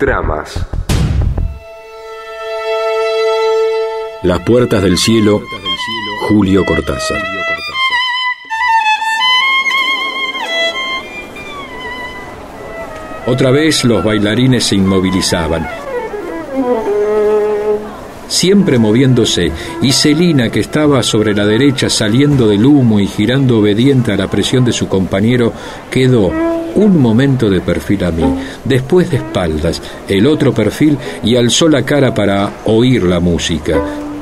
Dramas. Las puertas del cielo, Julio Cortázar. Otra vez los bailarines se inmovilizaban, siempre moviéndose, y Celina, que estaba sobre la derecha saliendo del humo y girando obediente a la presión de su compañero, quedó un momento de perfil a mí, después de espaldas, el otro perfil, y alzó la cara para oír la música.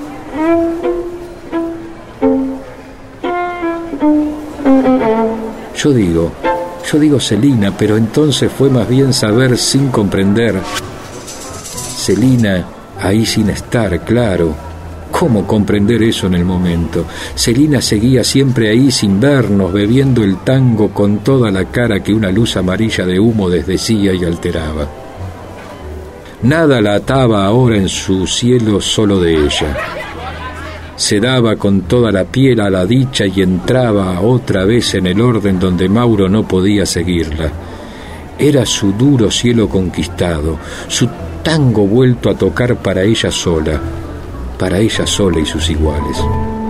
Yo digo Celina, pero entonces fue más bien saber sin comprender. Celina ahí sin estar, claro. ¿Cómo comprender eso en el momento? Celina seguía siempre ahí sin vernos, bebiendo el tango con toda la cara que una luz amarilla de humo desdecía y alteraba. Nada la ataba ahora en su cielo solo de ella. Se daba con toda la piel a la dicha y entraba otra vez en el orden donde Mauro no podía seguirla. Era su duro cielo conquistado, su tango vuelto a tocar para ella sola y sus iguales.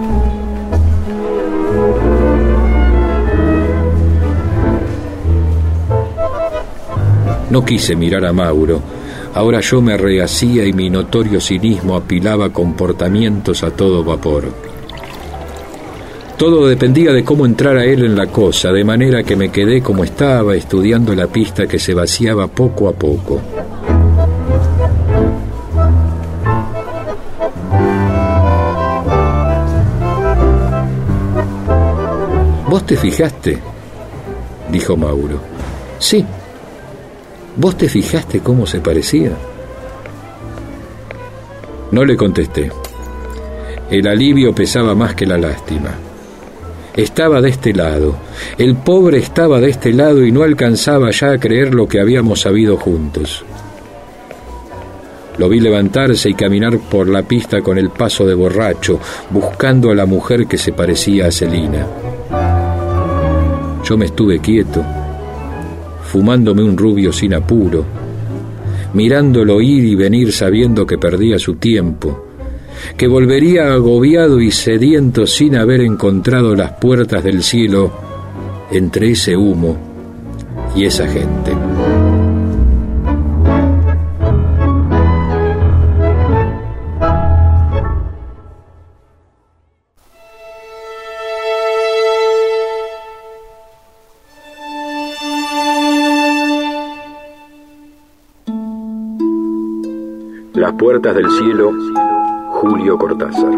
No quise mirar a Mauro. Ahora yo me rehacía y mi notorio cinismo apilaba comportamientos a todo vapor. Todo dependía de cómo entrara él en la cosa, de manera que me quedé como estaba, estudiando la pista que se vaciaba poco a poco. ¿Vos te fijaste?, dijo Mauro. Sí. ¿Vos te fijaste cómo se parecía? No le contesté. El alivio pesaba más que la lástima. Estaba de este lado. El pobre estaba de este lado y no alcanzaba ya a creer lo que habíamos sabido juntos. Lo vi levantarse y caminar por la pista con el paso de borracho, buscando a la mujer que se parecía a Celina. Yo me estuve quieto, fumándome un rubio sin apuro, mirándolo ir y venir sabiendo que perdía su tiempo, que volvería agobiado y sediento sin haber encontrado las puertas del cielo entre ese humo y esa gente. Las puertas del cielo, Julio Cortázar.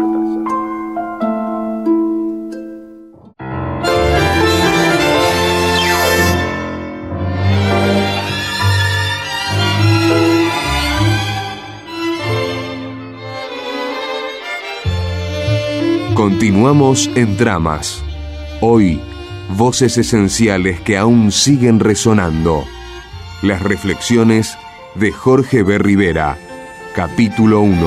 Continuamos en Dramas. Hoy, voces esenciales que aún siguen resonando. Las reflexiones de Jorge B. Rivera. Capítulo 1.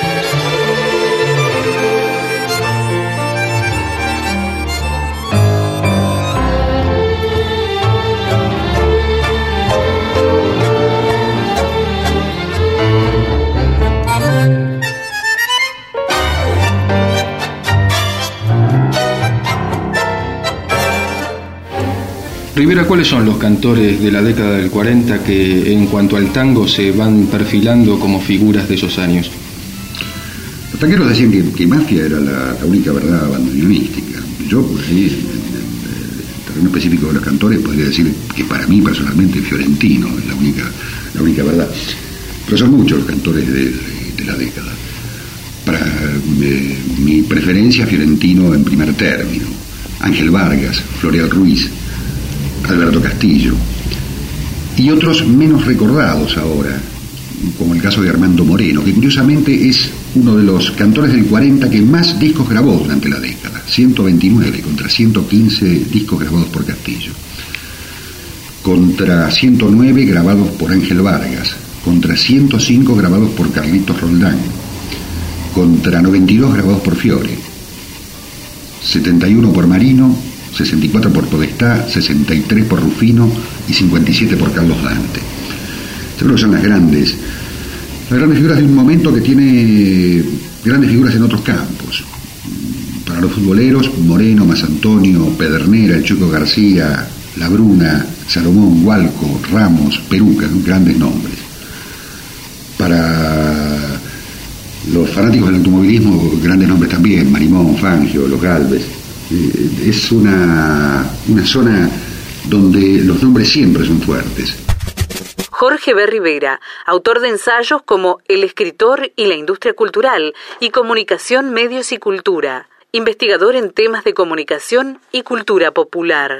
Rivera, ¿cuáles son los cantores de la década del 40 que en cuanto al tango se van perfilando como figuras de esos años? Los tangueros decían que Mafia era la única verdad bandoneonística. Yo, por ahí, en el terreno específico de los cantores, podría decir que para mí personalmente Fiorentino es la única verdad. Pero son muchos los cantores de la década. Para mi preferencia, Fiorentino en primer término. Ángel Vargas, Floreal Ruiz, Alberto Castillo, y otros menos recordados ahora, como el caso de Armando Moreno, que curiosamente es uno de los cantores del 40 que más discos grabó durante la década, 129 contra 115 discos grabados por Castillo, contra 109 grabados por Ángel Vargas, contra 105 grabados por Carlitos Roldán, contra 92 grabados por Fiore, 71 por Marino, 64 por Podestá, 63 por Rufino y 57 por Carlos Dante. Yo creo que son las grandes figuras del momento, que tiene grandes figuras en otros campos. Para los futboleros, Moreno, Masantonio, Pedernera, el Chueco García, La Bruna, Salomón, Hualco, Ramos, Peruca, grandes nombres. Para los fanáticos del automovilismo, grandes nombres también, Marimón, Fangio, Los Galvez. Es una zona donde los nombres siempre son fuertes. Jorge B. Rivera, autor de ensayos como El escritor y la industria cultural y Comunicación, medios y cultura, investigador en temas de comunicación y cultura popular.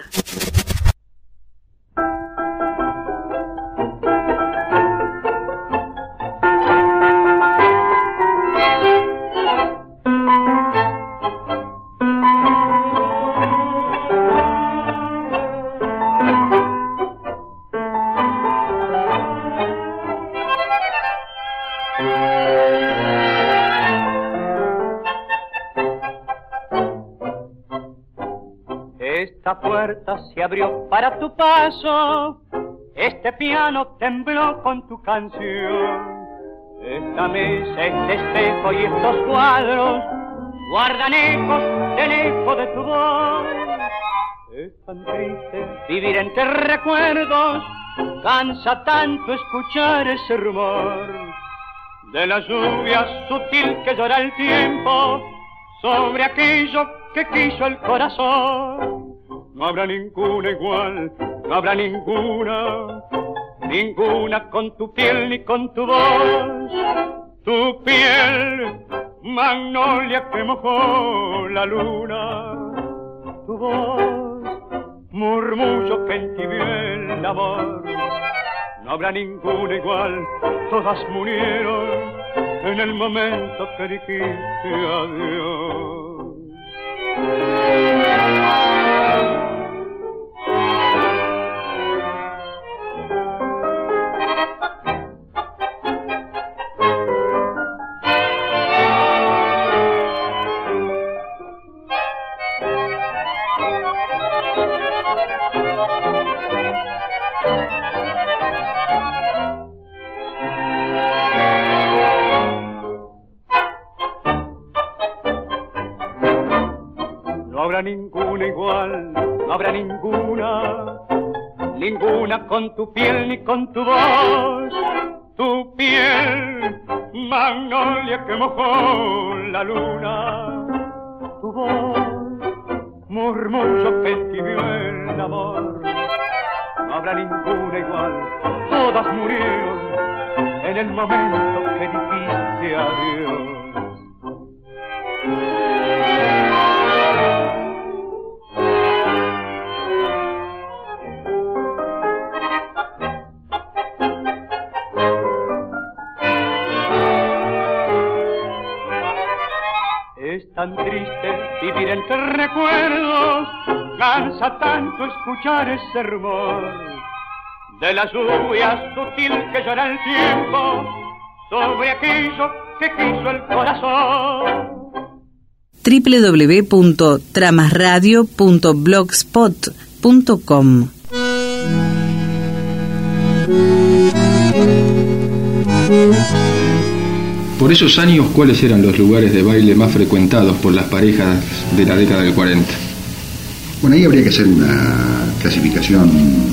Esta puerta se abrió para tu paso, este piano tembló con tu canción, esta mesa, este espejo y estos cuadros guardan ecos del eco de tu voz. Es tan triste vivir entre recuerdos, cansa tanto escuchar ese rumor de la lluvia sutil que llora el tiempo sobre aquello que quiso el corazón. No habrá ninguna igual, no habrá ninguna con tu piel ni con tu voz. Tu piel, magnolia que mojó la luna, tu voz, murmullo que entibió el amor. No habrá ninguna igual, todas murieron en el momento que dijiste adiós. No habrá ninguna igual, no habrá ninguna con tu piel ni con tu voz. Tu piel, magnolia que mojó la luna, tu voz, murmullo que entibió el amor. No habrá ninguna igual, todas murieron en el momento que dijiste adiós. Es tan triste vivir entre recuerdos, cansa tanto escuchar ese rumor de la lluvia sutil que llora el tiempo sobre aquello que quiso el corazón. www.tramasradio.blogspot.com. Por esos años, ¿cuáles eran los lugares de baile más frecuentados por las parejas de la década del 40? Bueno, ahí habría que hacer una clasificación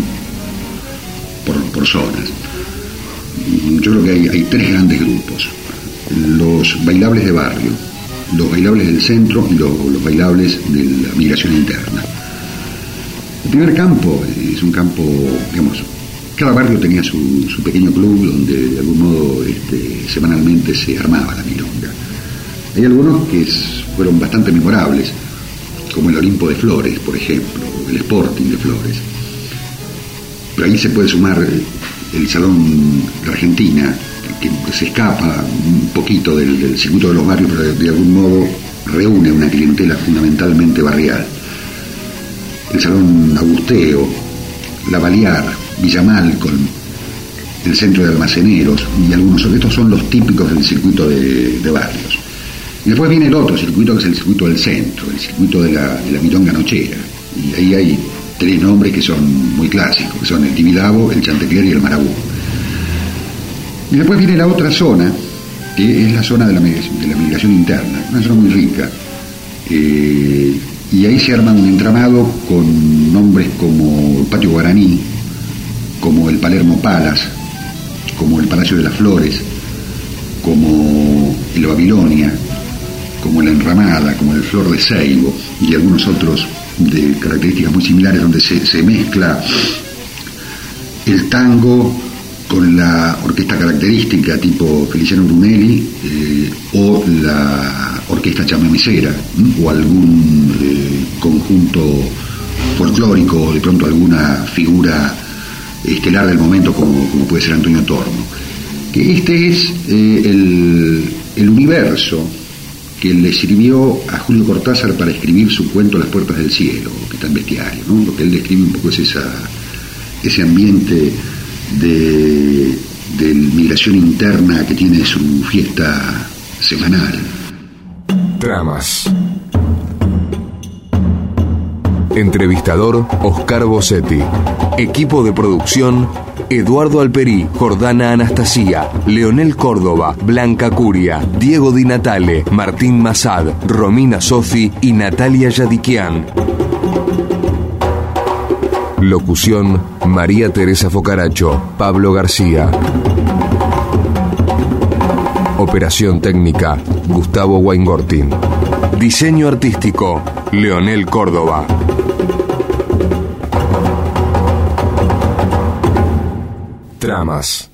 por zonas. Yo creo que hay tres grandes grupos: los bailables de barrio, los bailables del centro y los bailables de la migración interna. El primer campo es un campo, digamos, cada barrio tenía su pequeño club donde de algún modo semanalmente se armaba la milonga. Hay algunos que fueron bastante memorables, como el Olimpo de Flores, por ejemplo, el Sporting de Flores. Pero ahí se puede sumar el Salón de Argentina, que se escapa un poquito del circuito de los barrios, pero de algún modo reúne una clientela fundamentalmente barrial. El Salón Agusteo, La Balear, Villa Malcolm, el Centro de Almaceneros, y algunos de estos son los típicos del circuito de barrios. Y después viene el otro circuito, que es el circuito del centro, el circuito de la milonga nochera. Y ahí hay tres nombres que son muy clásicos, que son el Tibidabo, el Chantecler y el Marabú. Y después viene la otra zona, que es la zona de la migración interna, una zona muy rica. Y ahí se arma un entramado con nombres como el Patio Guaraní, como el Palermo Palace, como el Palacio de las Flores, como el Babilonia, como la Enramada, como el Flor de Seibo y algunos otros de características muy similares, donde se mezcla el tango con la orquesta característica tipo Feliciano Brunelli o la orquesta chamamecera, o algún conjunto folclórico, o de pronto alguna figura estelar del momento como puede ser Antonio Tormo. Que este es el universo que le sirvió a Julio Cortázar para escribir su cuento Las Puertas del Cielo, que está en Bestiario, ¿no? Lo que él describe un poco es ese ambiente de migración interna que tiene su fiesta semanal. Tramas. Entrevistador Oscar Bossetti. Equipo de producción: Eduardo Alperí, Jordana Anastasia, Leonel Córdoba, Blanca Curia, Diego Di Natale, Martín Massad, Romina Sofi y Natalia Yadikian. Locución: María Teresa Focaracho, Pablo García. Operación técnica: Gustavo Weingarten. Diseño artístico: Leonel Córdoba. Tramas.